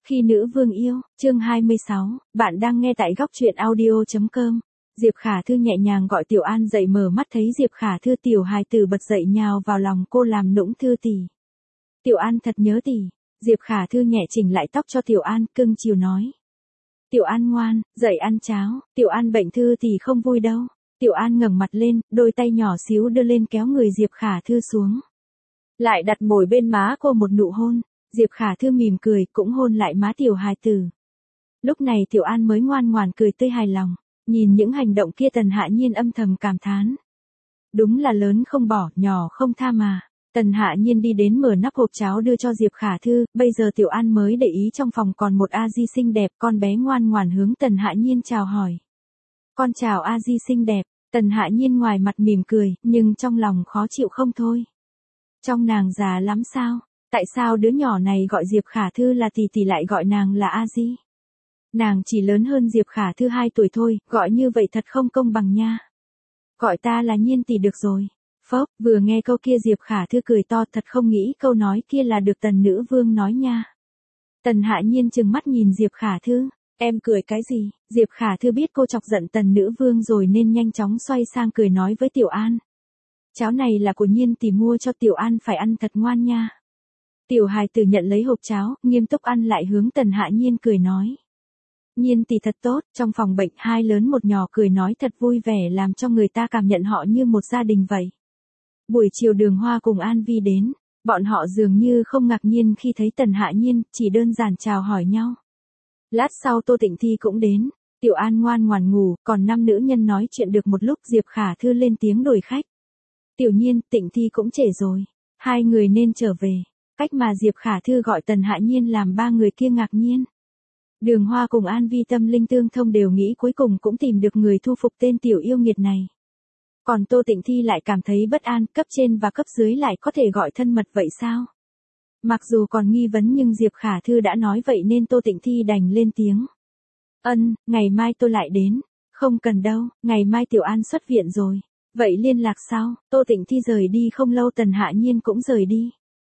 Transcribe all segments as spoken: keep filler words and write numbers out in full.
Khi nữ vương yêu, chương hai mươi sáu, bạn đang nghe tại góc truyện audio chấm com. Diệp Khả Thư nhẹ nhàng gọi Tiểu An dậy, mở mắt thấy Diệp Khả Thư, tiểu hài tử bật dậy nhào vào lòng cô làm nũng: Thư tỷ. Tiểu An thật nhớ tỷ. Diệp Khả Thư nhẹ chỉnh lại tóc cho Tiểu An, cưng chiều nói. Tiểu An ngoan, dậy ăn cháo. Tiểu An bệnh Thư tỷ không vui đâu. Tiểu An ngẩng mặt lên, đôi tay nhỏ xíu đưa lên kéo người Diệp Khả Thư xuống. Lại đặt môi bên má cô một nụ hôn. Diệp Khả Thư mỉm cười, cũng hôn lại má tiểu hài tử. Lúc này Tiểu An mới ngoan ngoãn cười tươi hài lòng, nhìn những hành động kia Tần Hạ Nhiên âm thầm cảm thán. Đúng là lớn không bỏ, nhỏ không tha mà. Tần Hạ Nhiên đi đến mở nắp hộp cháo đưa cho Diệp Khả Thư, bây giờ Tiểu An mới để ý trong phòng còn một A Di xinh đẹp, con bé ngoan ngoãn hướng Tần Hạ Nhiên chào hỏi. Con chào A Di xinh đẹp. Tần Hạ Nhiên ngoài mặt mỉm cười, nhưng trong lòng khó chịu không thôi. Trong nàng già lắm sao? Tại sao đứa nhỏ này gọi Diệp Khả Thư là tỷ tỷ lại gọi nàng là A Di? Nàng chỉ lớn hơn Diệp Khả Thư hai tuổi thôi, gọi như vậy thật không công bằng nha. Gọi ta là Nhiên tỷ được rồi. Phốc, vừa nghe câu kia Diệp Khả Thư cười to, thật không nghĩ câu nói kia là được Tần nữ vương nói nha. Tần Hạ Nhiên trừng mắt nhìn Diệp Khả Thư, em cười cái gì? Diệp Khả Thư biết cô chọc giận Tần nữ vương rồi nên nhanh chóng xoay sang cười nói với Tiểu An. Cháo này là của Nhiên tỷ mua cho Tiểu An, phải ăn thật ngoan nha. Tiểu hài tử nhận lấy hộp cháo, nghiêm túc ăn lại, hướng Tần Hạ Nhiên cười nói. Nhiên tỷ thật tốt. Trong phòng bệnh hai lớn một nhỏ cười nói thật vui vẻ, làm cho người ta cảm nhận họ như một gia đình vậy. Buổi chiều Đường Hoa cùng An Vi đến, bọn họ dường như không ngạc nhiên khi thấy Tần Hạ Nhiên, chỉ đơn giản chào hỏi nhau. Lát sau Tô Tịnh Thi cũng đến, Tiểu An ngoan ngoãn ngủ, còn năm nữ nhân nói chuyện được một lúc Diệp Khả Thư lên tiếng đuổi khách. Tiểu Nhiên, Tịnh Thi cũng trễ rồi, hai người nên trở về. Cách mà Diệp Khả Thư gọi Tần Hạ Nhiên làm ba người kia ngạc nhiên. Đường Hoa cùng An Vi tâm linh tương thông, đều nghĩ cuối cùng cũng tìm được người thu phục tên tiểu yêu nghiệt này. Còn Tô Tịnh Thi lại cảm thấy bất an, cấp trên và cấp dưới lại có thể gọi thân mật vậy sao? Mặc dù còn nghi vấn nhưng Diệp Khả Thư đã nói vậy nên Tô Tịnh Thi đành lên tiếng. Ân, ngày mai tôi lại đến. Không cần đâu, ngày mai Tiểu An xuất viện rồi. Vậy liên lạc sau. Tô Tịnh Thi rời đi không lâu Tần Hạ Nhiên cũng rời đi.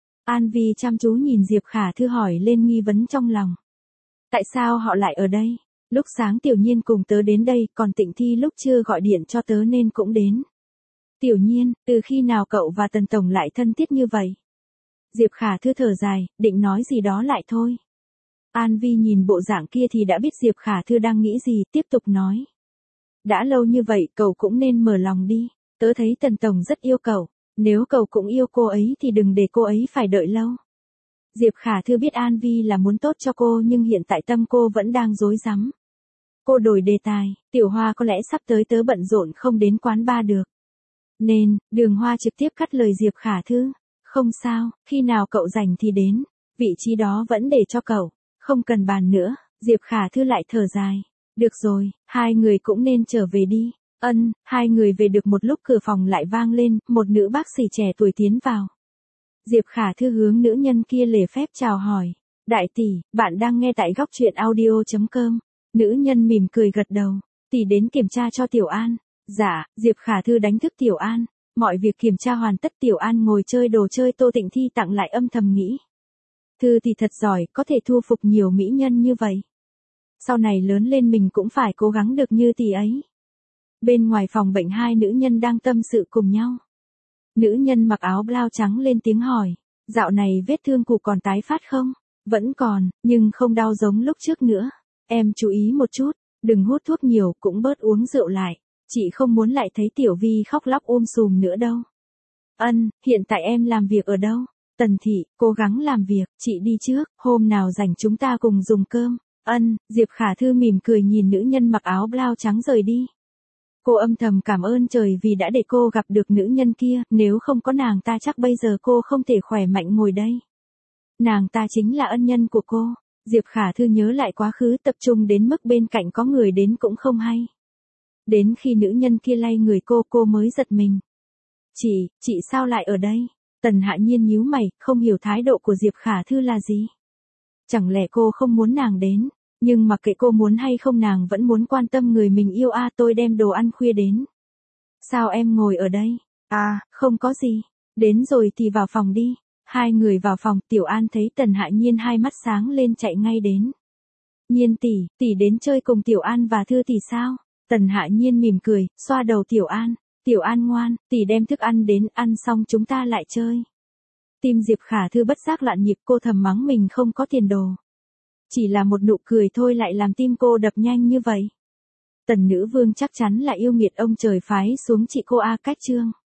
An Vi chăm chú nhìn Diệp Khả Thư hỏi lên nghi vấn trong lòng. Tại sao họ lại ở đây? Lúc sáng Tiểu Nhiên cùng tớ đến đây, còn Tịnh Thi lúc chưa gọi điện cho tớ nên cũng đến. Tiểu Nhiên, từ khi nào cậu và Tần Tổng lại thân thiết như vậy? Diệp Khả Thư thở dài, định nói gì đó lại thôi. An Vi nhìn bộ dạng kia thì đã biết Diệp Khả Thư đang nghĩ gì, tiếp tục nói. Đã lâu như vậy, cậu cũng nên mở lòng đi. Tớ thấy Tần Tổng rất yêu cậu. Nếu cậu cũng yêu cô ấy thì đừng để cô ấy phải đợi lâu. Diệp Khả Thư biết An Vi là muốn tốt cho cô nhưng hiện tại tâm cô vẫn đang rối rắm. Cô đổi đề tài, Tiểu Hoa có lẽ sắp tới tớ bận rộn không đến quán bar được. Nên, Đường Hoa trực tiếp cắt lời Diệp Khả Thư. Không sao, khi nào cậu rảnh thì đến, vị trí đó vẫn để cho cậu, không cần bàn nữa. Diệp Khả Thư lại thở dài. Được rồi, hai người cũng nên trở về đi. Ân, hai người về được một lúc cửa phòng lại vang lên, một nữ bác sĩ trẻ tuổi tiến vào. Diệp Khả Thư hướng nữ nhân kia lễ phép chào hỏi. Đại tỷ, bạn đang nghe tại góc truyện audio chấm com. Nữ nhân mỉm cười gật đầu. Tỷ đến kiểm tra cho Tiểu An. Dạ, Diệp Khả Thư đánh thức Tiểu An. Mọi việc kiểm tra hoàn tất, Tiểu An ngồi chơi đồ chơi Tô Tịnh Thi tặng lại, âm thầm nghĩ. Thư thì thật giỏi, có thể thu phục nhiều mỹ nhân như vậy. Sau này lớn lên mình cũng phải cố gắng được như tỷ ấy. Bên ngoài phòng bệnh hai nữ nhân đang tâm sự cùng nhau. Nữ nhân mặc áo blau trắng lên tiếng hỏi. Dạo này vết thương cụ còn tái phát không? Vẫn còn, nhưng không đau giống lúc trước nữa. Em chú ý một chút, đừng hút thuốc nhiều, cũng bớt uống rượu lại. Chị không muốn lại thấy Tiểu Vi khóc lóc ôm sùm nữa đâu. Ân, hiện tại em làm việc ở đâu? Tần Thị, cố gắng làm việc, chị đi trước, hôm nào rảnh chúng ta cùng dùng cơm. Ân, Diệp Khả Thư mỉm cười nhìn nữ nhân mặc áo blau trắng rời đi. Cô âm thầm cảm ơn trời vì đã để cô gặp được nữ nhân kia, nếu không có nàng ta chắc bây giờ cô không thể khỏe mạnh ngồi đây. Nàng ta chính là ân nhân của cô. Diệp Khả Thư nhớ lại quá khứ, tập trung đến mức bên cạnh có người đến cũng không hay. Đến khi nữ nhân kia lay người cô, cô mới giật mình. Chị, chị sao lại ở đây? Tần Hạ Nhiên nhíu mày, không hiểu thái độ của Diệp Khả Thư là gì. Chẳng lẽ cô không muốn nàng đến? Nhưng mà kệ cô muốn hay không, nàng vẫn muốn quan tâm người mình yêu. À, tôi đem đồ ăn khuya đến. Sao em ngồi ở đây? À, không có gì. Đến rồi thì vào phòng đi. Hai người vào phòng, Tiểu An thấy Tần Hạ Nhiên hai mắt sáng lên chạy ngay đến. Nhiên tỷ, tỷ đến chơi cùng Tiểu An và Thư tỷ sao? Tần Hạ Nhiên mỉm cười, xoa đầu Tiểu An. Tiểu An ngoan, tỷ đem thức ăn đến, ăn xong chúng ta lại chơi. Tim Diệp Khả Thư bất giác loạn nhịp, cô thầm mắng mình không có tiền đồ. Chỉ là một nụ cười thôi lại làm tim cô đập nhanh như vậy. Tần nữ vương chắc chắn là yêu nghiệt ông trời phái xuống chị cô A Cách Trương.